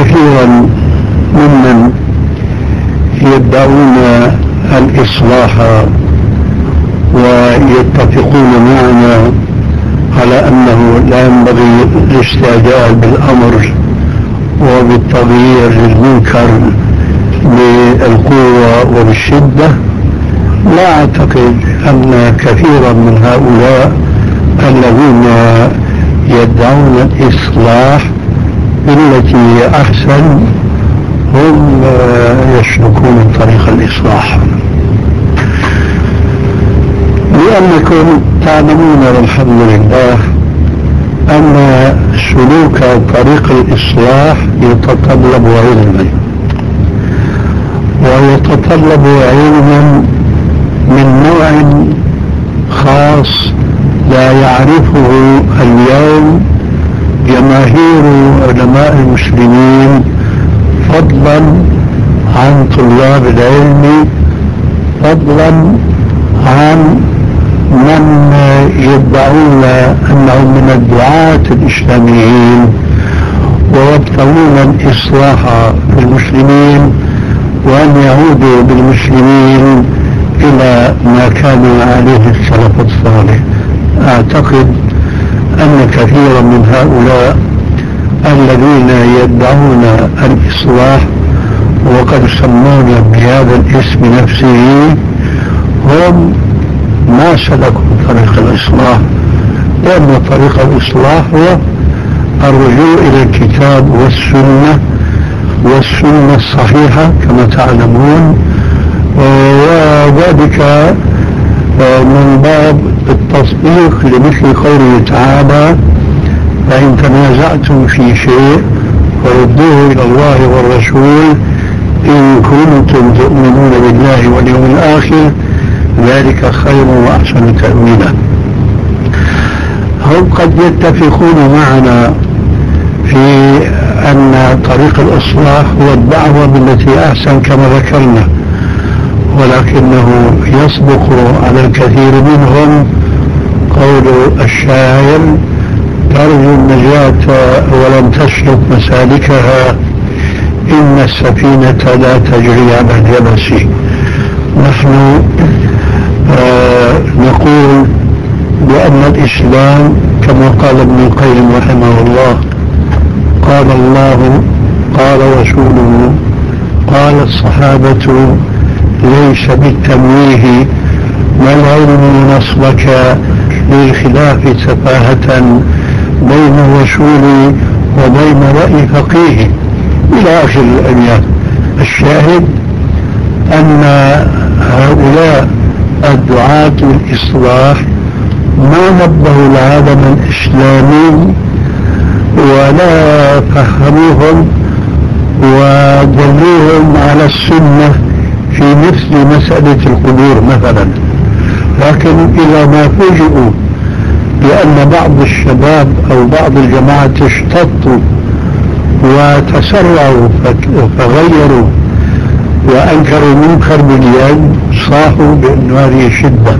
كثيرا ممن يدعون الإصلاح ويتفقون معنا على أنه لا ينبغي الاستعجال بالأمر وبالتغيير للمنكر بالقوة وبالشدة. لا أعتقد أن كثيرا من هؤلاء الذين يدعون الإصلاح بالتي هي أحسن هم يسلكون طريق الإصلاح، لأنكم تعلمون والحمد لله أن سلوك طريق الإصلاح يتطلب علما، ويتطلب علما من نوع خاص لا يعرفه اليوم جماهير علماء المسلمين، فضلا عن طلاب العلم، فضلا عن من يدعون أنهم من الدعاة الإسلاميين ويبتغون الإصلاح في المسلمين وأن يعودوا بالمسلمين إلى ما كان عليه السلف الصالح. أعتقد أن كثيرا من هؤلاء الذين يدعون الإصلاح وقد سمون بهذا الاسم نفسه هم ما سلكوا طريق الإصلاح، لأن طريق الإصلاح هو الرجوع إلى الكتاب والسنة الصحيحة كما تعلمون، وذلك من باب التصديق لمثل قوله تعالى: فإن تنازعتم في شيء فردوه إلى الله والرسول إن كنتم تؤمنون بالله واليوم الآخر ذلك خير وأحسن تأويلا. هم قد يتفقون معنا في أن طريق الإصلاح هو الدعوة بالتي أحسن كما ذكرنا، ولكنه يسبق على الكثير منهم قول الشاعر: ترجو النجاة ولم تسلك مسالكها إن السفينة لا تجري على اليبس. نحن نقول بأن الإسلام كما قال ابن القيم رحمه الله: قال الله قال رسوله قال الصحابة ليس بالتمويه ما العلم نصبك للخلاف سفاهة بين الرسول وبين رأي فقيه إلى آخر الأبيات. الشاهد أن هؤلاء الدعاة الإصلاح ما نبهوا العالم الإسلامي ولا فهموهم ودلوهم على السنة في مثل مسألة القبور مثلا، لكن إذا ما فوجئوا بأن بعض الشباب أو بعض الجماعة اشتطوا وتسرعوا فغيروا وأنكروا المنكر باليد صاحوا بأن هذه شدة.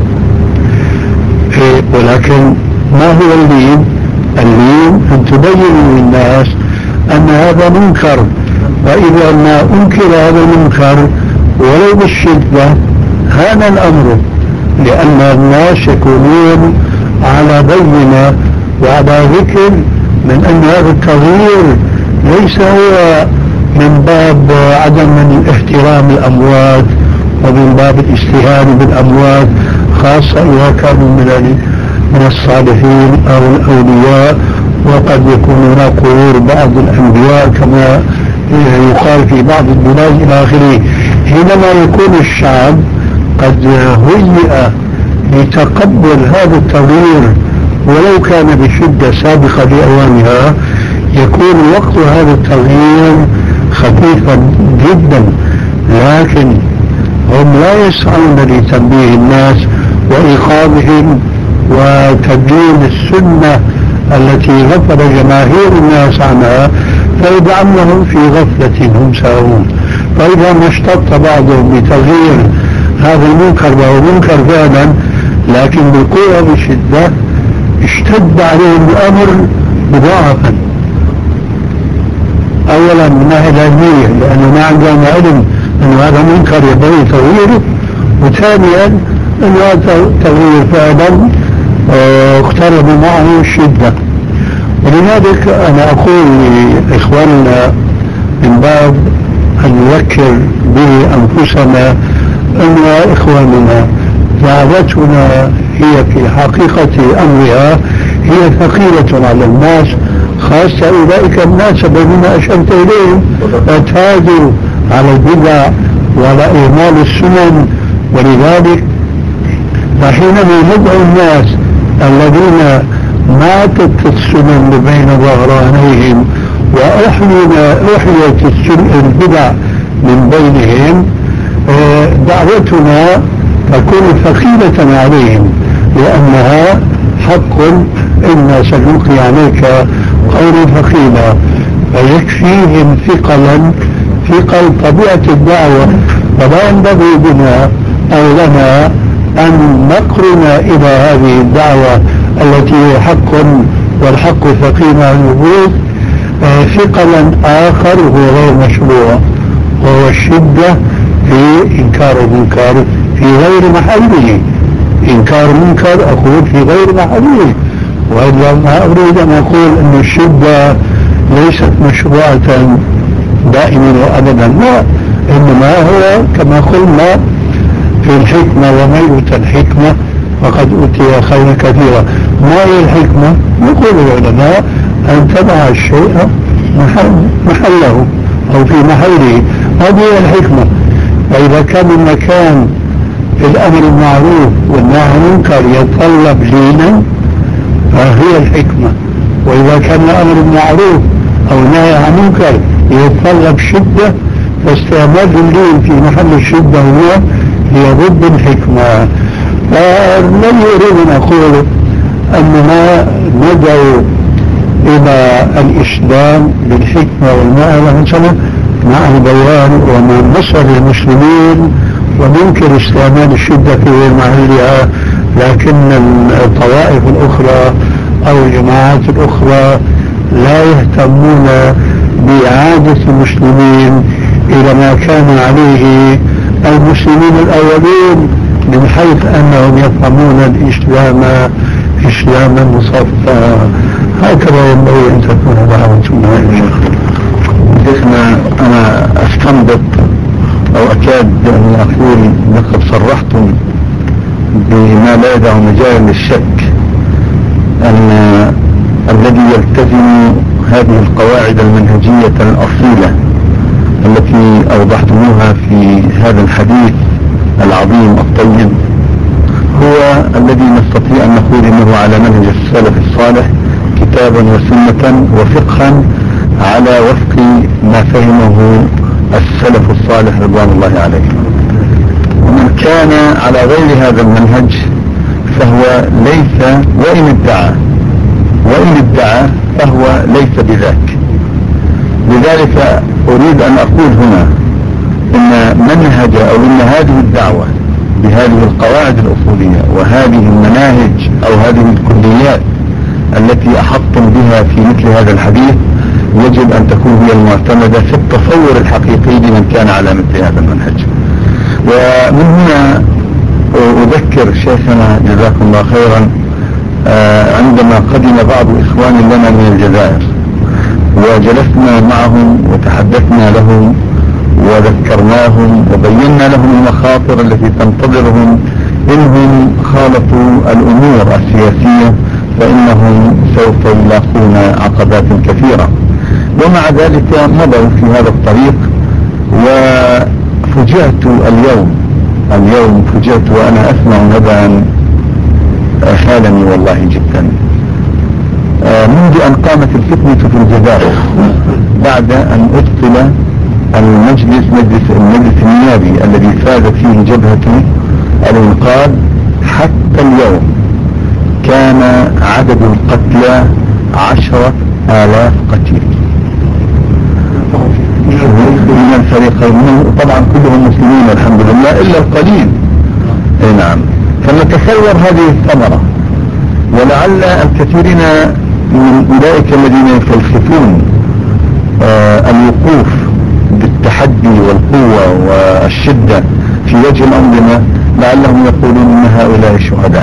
ولكن ما هو اللين؟ اللين أن تبين للناس أن هذا منكر، وإذا ما أنكر هذا المنكر ولو بالشدة هان الأمر، لأن الناس يكونون على بينة وعلى ذكر من أن هذا التغيير ليس هو من باب عدم احترام الأموات ومن باب الاستهانة بالأموات، خاصة إذا كانوا من الصالحين أو الأولياء، وقد يكون هناك قبور بعض الأنبياء كما يقال في بعض البلاد إلى آخره. حينما يكون الشعب قد هيئ لتقبل هذا التغيير ولو كان بشدة سابقة لأوانها، يكون وقت هذا التغيير خفيفا جدا، لكن هم لا يسعون لتنبيه الناس وإيقاظهم وتبيين السنة التي غفل جماهير الناس عنها، فيجعلهم في غفلة هم ساهون. فإذا ما اشتط بعضهم بتغيير هذا المنكر وهو منكر فعلا لكن بالقوة بشدة، اشتد عليهم الأمر مضاعفا. أولا من ناحية علمية لأنه ما عندنا علم أنه هذا منكر ينبغي تغييره، وثانيا أنه هذا تغيير فعلا اقترب معه الشدة. ولذلك أنا أقول لإخواننا من باب أن نذكر به أنفسنا أن إخواننا دعوتنا هي في حقيقة أمرها هي ثقيلة على الناس، خاصة أولئك الناس الذين أشرت إليهم اعتادوا على البدع وعلى إهمال السنن. ولذلك فحينما ندعو الناس الذين ماتت السنن بين ظهرانيهم وأحيت البدع من بينهم، دعوتنا تكون ثقيلة عليهم لأنها حق إنا سنلقي عليك قولا ثقيلا، فيكفيهم ثقل طبيعة الدعوة. فلا ينبغي بنا أو لنا أن نقرن إلى هذه الدعوة التي هي حق والحق ثقيل على الوجود ثقلا آخر هو غير مشروع، وهو الشدة في إنكار المنكر في غير محله. إنكار منكر أقول في غير محله، وإلا ما أريد أن أقول أن الشدة ليست مشروعة دائما وأبدا، لا، إنما هو كما قلنا في الحكمة وما يؤتى الحكمة فقد أوتي خيرا كثيرا. ما هي الحكمة؟ يقول العلماء أن تضع الشيء محله أو في محله، هذه هي الحكمة. فإذا كان المكان في الأمر المعروف والنهي عن المنكر يتطلب لينا فهي الحكمة، وإذا كان الأمر المعروف أو النهي عن المنكر يتطلب شدة فاستعمال اللين في محل الشدة هي ضد الحكمة. فلن يريد أن أقول أننا ندعو إلى الإسلام بالحكمة والموعظة الحسنة مع البيان ومع نصر المسلمين وممكن استعمال الشدة في غير محلها، لكن الطوائف الأخرى أو الجماعات الأخرى لا يهتمون بإعادة المسلمين إلى ما كان عليه المسلمين الأولين، من حيث أنهم يفهمون الإسلام إسلاما مصفى. هكذا ينبغي أن تكون دعوتنا. شيخنا أنا أستنبط أو أكاد أن أقول لقد صرحتم بما لا يدع مجال للشك أن الذي يلتزم هذه القواعد المنهجية الأصيلة التي أوضحتموها في هذا الحديث العظيم الطيب هو الذي نستطيع أن نقول إنه على منهج السلف الصالح كتابا وسنة وفقها على وفق ما فهمه السلف الصالح رضوان الله عليهم. ومن كان على غير هذا المنهج فهو ليس، وإن ادعى فهو ليس بذاك. لذلك أريد أن أقول هنا إن منهج أو إن هذه الدعوة بهذه القواعد الأصولية وهذه المناهج أو هذه الكليات التي أحطم بها في مثل هذا الحديث يجب أن تكون هي المعتمدة في التصور الحقيقي لمن كان على مثل هذا المنهج. ومن هنا أذكر شيخنا جزاكم الله خيرا عندما قدم بعض إخوان لنا من الجزائر وجلسنا معهم وتحدثنا لهم وذكرناهم وبينا لهم المخاطر التي تنتظرهم إنهم خالطوا الأمور السياسية، فإنهم سوف يلاقون عقبات كثيرة. ومع ذلك مضوا في هذا الطريق. وفجأت اليوم فجأت وأنا أسمع نبأ خالني والله جدا. منذ أن قامت الفتنة في الجزائر بعد أن أبطل المجلس النيابي الذي فازت فيه جبهة الانقاذ، حتى اليوم كان عدد القتلى 10,000 قتيل من الفريقين، طبعا كلهم مسلمين الحمد لله إلا القليل. نعم. فنتصور هذه الثمرة، ولعل الكثيرين من أولئك الذين يفلسفون الوقوف بالتحدي والقوة والشدة في وجه الأنظمة لعلهم يقولون إن هؤلاء شهداء.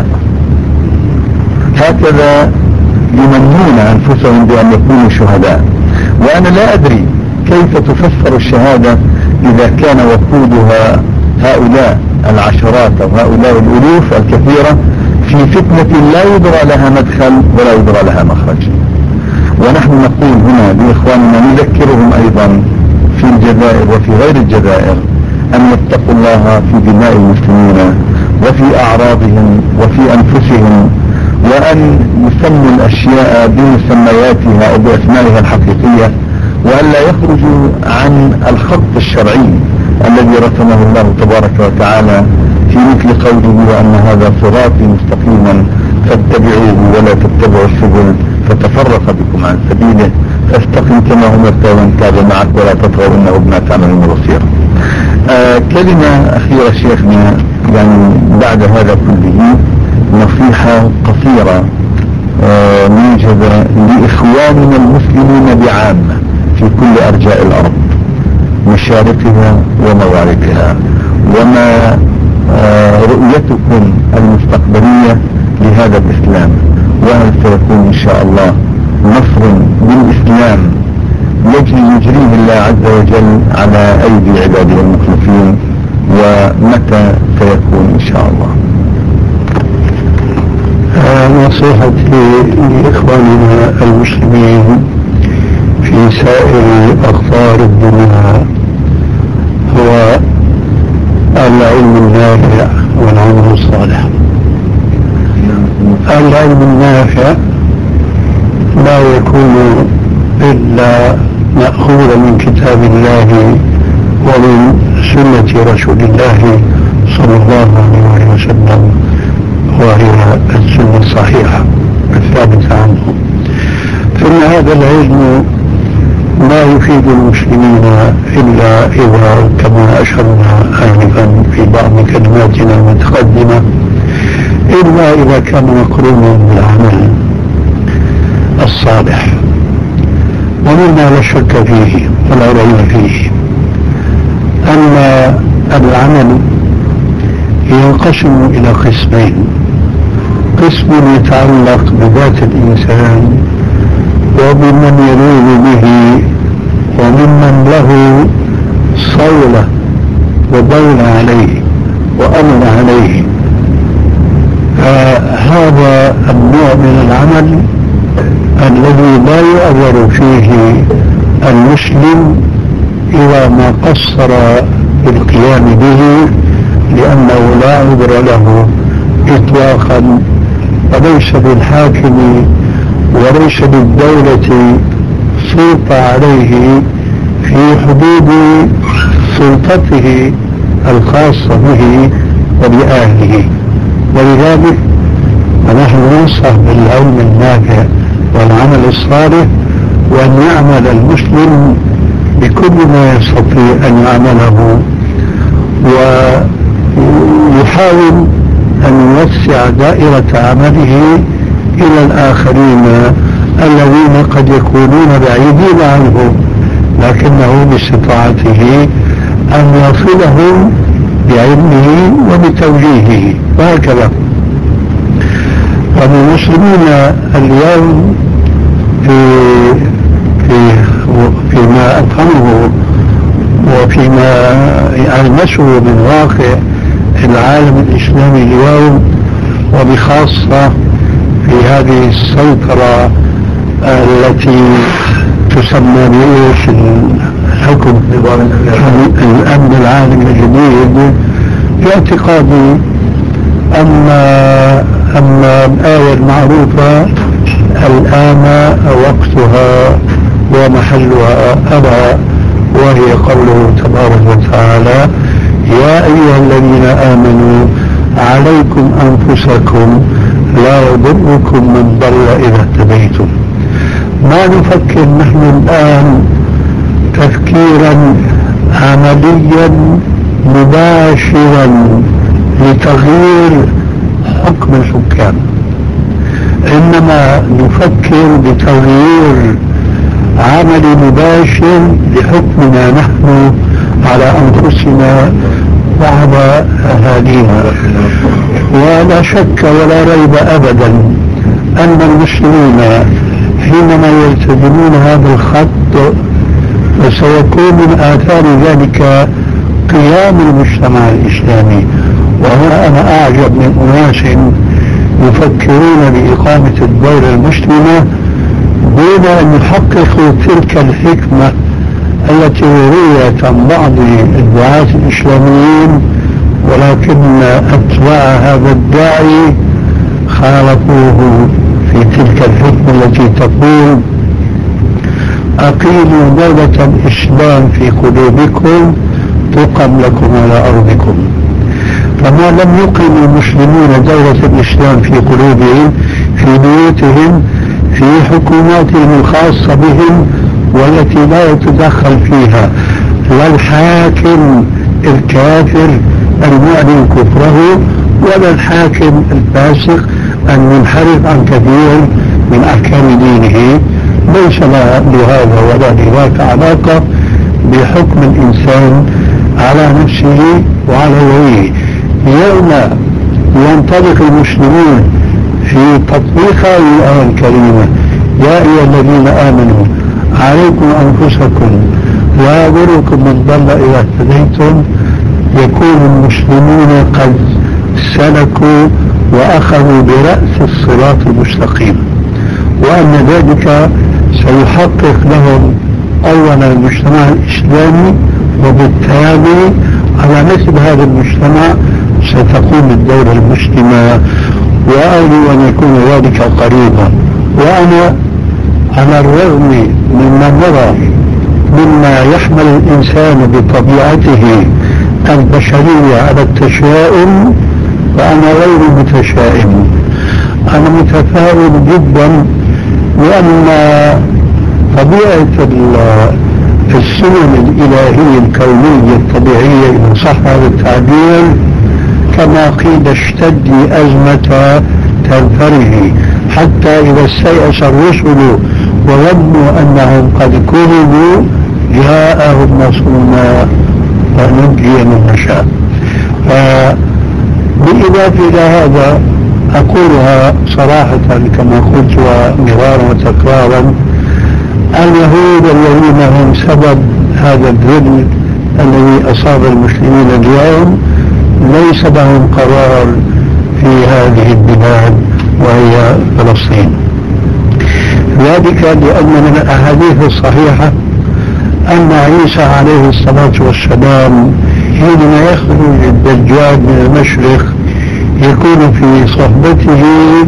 هكذا يمنون أنفسهم بأن يكونوا شهداء. وأنا لا أدري كيف تفسر الشهادة إذا كان وقودها هؤلاء العشرات أو هؤلاء الألوف الكثيرة في فتنة لا يدرى لها مدخل ولا يدرى لها مخرج. ونحن نقول هنا لإخواننا نذكرهم أيضا في الجزائر وفي غير الجزائر أن يتقوا الله في دماء المسلمين وفي أعراضهم وفي أنفسهم، وأن يسموا الأشياء بمسمياتها أو بأسمائها الحقيقية، وأن لا يخرجوا عن الخط الشرعي الذي رسمه الله تبارك وتعالى في مثل قوله وأن هذا صراطي مستقيما فاتبعوه ولا تتبعوا السبل فتفرق بكم عن سبيله فاستقم كما أمرت ومن تاب معك ولا تطغوا إنه بما تعملون بصير. كلمة أخيرة شيخنا، يعني بعد هذا كله نصيحة قصيرة موجبة لإخواننا المسلمين بعامة في كل أرجاء الأرض مشارقها ومغاربها، وما رؤيتكم المستقبلية لهذا الإسلام، وهل سيكون إن شاء الله نصر بالإسلام يجريه الله عز وجل على أيدي عباده المخلصين، ومتى سيكون إن شاء الله؟ نصيحتي لإخواننا المسلمين في سائر أقطار الدنيا هو العلم النافع والعمل الصالح. العلم النافع لا يكون إلا مأخوذا من كتاب الله ومن سنة رسول الله صلى الله عليه وسلم، وهي السنة الصحيحة الثابتة عنه. فإن هذا العلم لا يفيد المسلمين إلا إذا كما أشرنا آنفا في بعض كلماتنا المتقدمة إلا إذا كان مقرونا بالعمل الصالح، ومما لا شك فيه ولا ريب فيه أن العمل ينقسم إلى قسمين: قسم يتعلق بذات الإنسان وبمن يلوذ به وممن له صولة ودولة عليه وأمر عليه. هذا النوع من العمل الذي لا يؤثر فيه المسلم إذا ما قصر بالقيام به، لأنه لا عذر له إطلاقا، وليس للحاكم وليس للدولة سلطة عليه في حدود سلطته الخاصة به وبأهله. ولذلك فنحن ننصح بالعلم النافع والعمل الصالح، وأن يعمل المسلم بكل ما يستطيع أن يعمله، ويحاول أن يوسع دائرة عمله إلى الآخرين الذين قد يكونون بعيدين عنه، لكنه باستطاعته أن يصلهم بعلمه وبتوجيهه، وهكذا. والمسلمين اليوم فيما أفهمه وفيما يلمسه من واقع العالم الإسلامي اليوم، وبخاصة في هذه السيطرة التي تسمى بإيش الحكم الأمن العالمي الجديد، في اعتقادي أن الآية المعروفة الآن وقتها ومحلها ألا، وهي قوله تبارك وتعالى: يا أيها الذين آمنوا عليكم أنفسكم لا يضركم من ضل إذا اهتديتم. ما نفكر نحن الآن تفكيرا عمليا مباشرا لتغيير حكم الحكام، إنما نفكر بتغيير عمل مباشر لحكمنا نحن على أنفسنا وعلى أهالينا. ولا شك ولا ريب أبدا أن المسلمين حينما يلتزمون هذا الخط فسيكون من آثار ذلك قيام المجتمع الإسلامي. وهنا أنا أعجب من أناس يفكرون بإقامة الدولة المسلمة دون أن يحققوا تلك الحكمة التي رويت عن بعض الدعاة الإسلاميين، ولكن أتباع هذا الداعي خالفوه في تلك الحكمة التي تقول أقيموا دولة الإسلام في قلوبكم تقم لكم على أرضكم. فما لم يقيم المسلمون دولة الإسلام في قلوبهم في بيوتهم في حكوماتهم الخاصة بهم والتي لا يتدخل فيها لا الحاكم الكافر المعلن كفره ولا الحاكم الفاسق المنحرف عن كثير من أحكام دينه، ليس لهذا ولا لذاك علاقة بحكم الإنسان على نفسه وعلى غيره. يوم ينطلق المسلمون في تطبيق هذه الآية الكريمة يا أيها الذين آمنوا عليكم أنفسكم لا يضركم من ضل إذا اهتديتم، يكون المسلمون قد سلكوا وأخذوا برأس الصراط المستقيم، وأن ذلك سيحقق لهم أولا المجتمع الإسلامي، وبالتالي على مثل هذا المجتمع ستقوم الدولة المسلمة، وأرجو أن يكون ذلك قريبا. وأنا على الرغم مما نرى مما يحمل الإنسان بطبيعته البشرية على التشاؤم، فأنا غير متشائم، أنا متفائل جدا، لأن طبيعة السنن الإلهية الكونية الطبيعية إن صح هذا التعبير كما قيل اشتد أزمة تنفره، حتى إذا استيأس الرسل وظنوا أنهم قد كذبوا جاءهم نصرنا ونجي من نشاء. بالإضافة إلى هذا أقولها صراحة كما قلت ومرارا وتكرارا، اليهود الذين هم سبب هذا الذل الذي أصاب المسلمين اليوم ليس لهم قرار في هذه البلاد وهي فلسطين. ذلك لأن من الأحاديث الصحيحة أن عيسى عليه الصلاة والسلام حينما يخرج الدجال من المشرق يكون في صحبته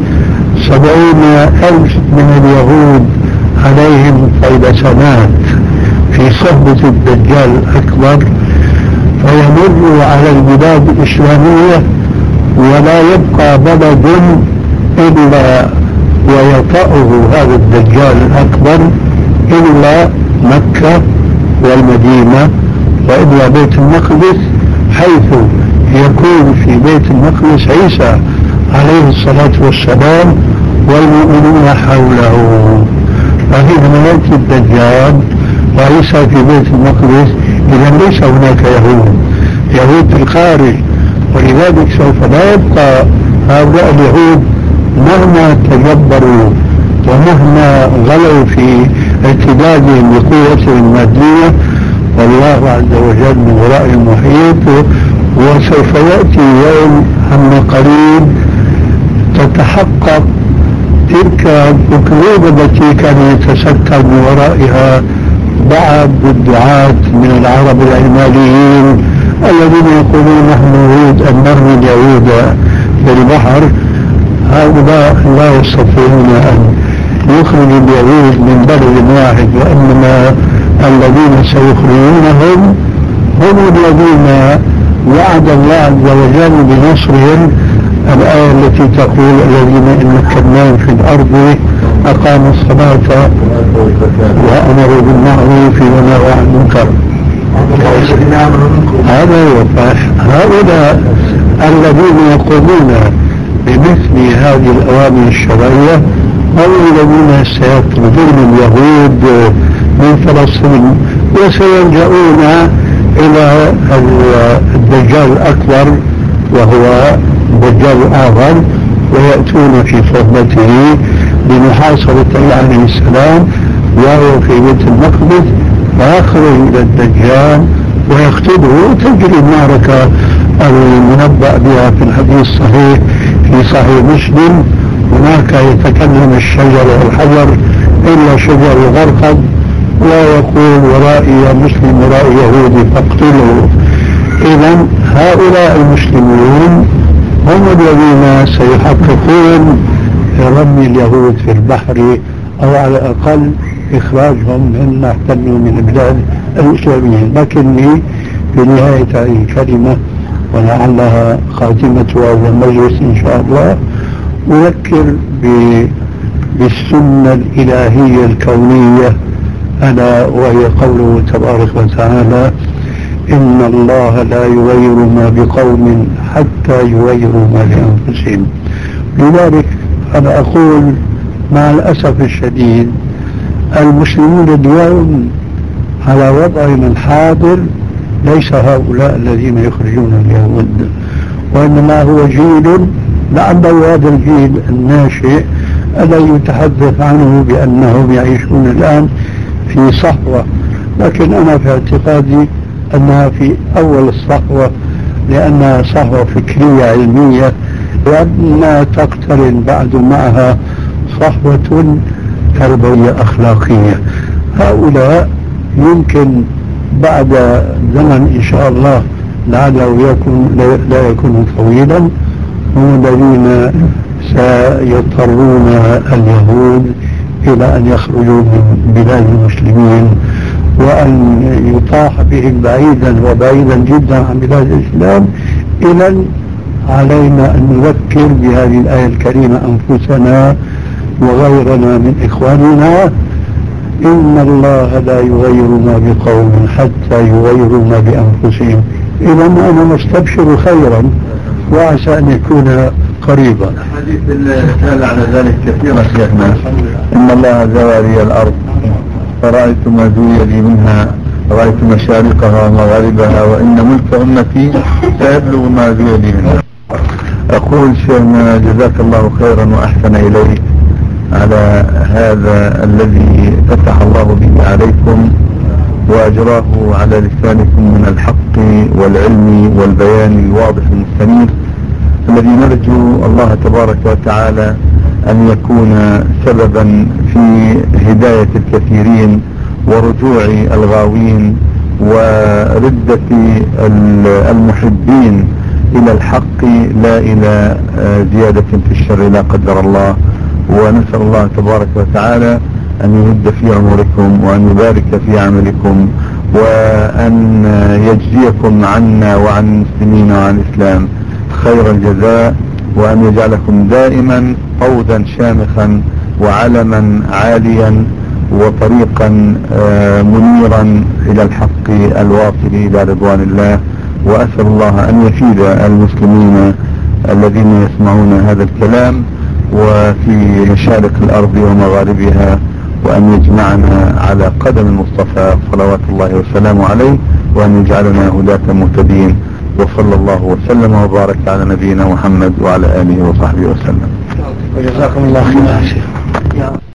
70,000 من اليهود عليهم طيلسانات في صحبة الدجال الأكبر، فيمر على البلاد الإسلامية ولا يبقى بلد إلا ويطأه هذا الدجال الأكبر إلا مكة والمدينة وإلا بيت المقدس، حيث يكون في بيت المقدس عيسى عليه الصلاة والسلام والمؤمنون حوله. فحينما يأتي الدجال وعيسى في بيت المقدس إذا ليس هناك يهود في الخارج، ولذلك سوف لا يبقى هؤلاء اليهود مهما تجبروا ومهما غلوا في ارتدادهم بقوة المادية، والله عز وجل من وراء المحيط. وسوف يأتي يوم عما قريب تتحقق تلك الأكذوبة التي كان يتستر من ورائها بعض الدعاة من العرب العلمانيين الذين يقولون نحن نريد أن نرمي اليهود بالبحر. هؤلاء لا يستطيعون أن يخرجوا اليهود من بلد واحد، وإنما الذين سيخرجونهم هم الذين وعد الله عز وجل بنصرهم. الآية التي تقول الذين إن مكناهم في الأرض أقاموا الصلاة وأمروا بالمعروف ونهوا عن المنكر. هذا هو هؤلاء الذين يقومون بمثل هذه الأوامر الشرعية هم الذين سيطردون اليهود من فلسطين، وسيلجؤون إلى الدجال الأكبر وهو دجال آخر، ويأتون في صحبته لمحاصرة عيسى عليه السلام وهو في بيت المقدس، ويخرج إلى الدجال ويقتله، وتجري المعركة المنبأ بها في الحديث الصحيح في صحيح مسلم. هناك يتكلم الشجر والحجر إلا شجر الغرقد، ويقول ورائي مسلم ورائي يهودي فاقتلوا. إذا هؤلاء المسلمون هم الذين سيحققون رمي اليهود في البحر، أو على الأقل إخراجهم مما احتلوا من البلاد الإسلامية. لكني في نهاية هذه الكلمة ولعلها خاتمة هذا المجلس إن شاء الله أذكر بالسنة الإلهية الكونية، ألا وهي قوله تبارك وتعالى: إن الله لا يغير ما بقوم حتى يغيروا ما بأنفسهم. لذلك أنا أقول مع الأسف الشديد المسلمون اليوم على وضعهم الحاضر ليس هؤلاء الذين يخرجون اليهود، وإنما هو جيل لعله هذا الجيل الناشئ الذي يتحدث عنه بأنهم يعيشون الآن في صحوة، لكن أنا في اعتقادي أنها في أول الصحوة، لأنها صحوة فكرية علمية، وأنها تقترن بعد معها صحوة تربوية أخلاقية. هؤلاء يمكن بعد زمن إن شاء الله لعله لا يكون طويلا هم الذين سيضطرون اليهود إلى أن يخرجوا من بلاد المسلمين وأن يطاح بهم بعيدا وبعيدا جدا عن بلاد الإسلام. إذا علينا أن نذكر بهذه الآية الكريمة أنفسنا وغيرنا من إخواننا: إن الله لا يغير ما بقوم حتى يغيروا ما بأنفسهم. إذا أنا مستبشر خيرا وعسى أن يكون قريبا. الحديث الرسالة على ذلك كثيرا شيخنا: إن الله زوى لي الأرض فرأيت ما زوي لي منها، رأيت مشارقها ومغاربها، وإن ملك أمتي سيبلغ ما زوي لي منها. أقول شيخنا جزاك الله خيرا وأحسن إليك على هذا الذي فتح الله به عليكم وأجراه على لسانكم من الحق والعلم والبيان الواضح المستنير، الذي نرجو الله تبارك وتعالى أن يكون سببا في هداية الكثيرين ورجوع الغاوين وردة المحبين إلى الحق لا إلى زيادة في الشر لا قدر الله. ونسأل الله تبارك وتعالى أن يمد في عمركم وأن يبارك في عملكم وأن يجزيكم عنا وعن المسلمين وعن الإسلام خير الجزاء، وأن يجعلكم دائما قودا شامخا وعلما عاليا وطريقا منيرا إلى الحق الواصل إلى رضوان الله. وأسأل الله أن يفيد المسلمين الذين يسمعون هذا الكلام وفي مشارق الأرض ومغاربها، وأن يجمعنا على قدم المصطفى صلوات الله وسلامه عليه، وأن يجعلنا هداة مهتدين. وصلى الله وسلم وبارك على نبينا محمد وعلى آله وصحبه وسلم. وجزاكم الله خيرا.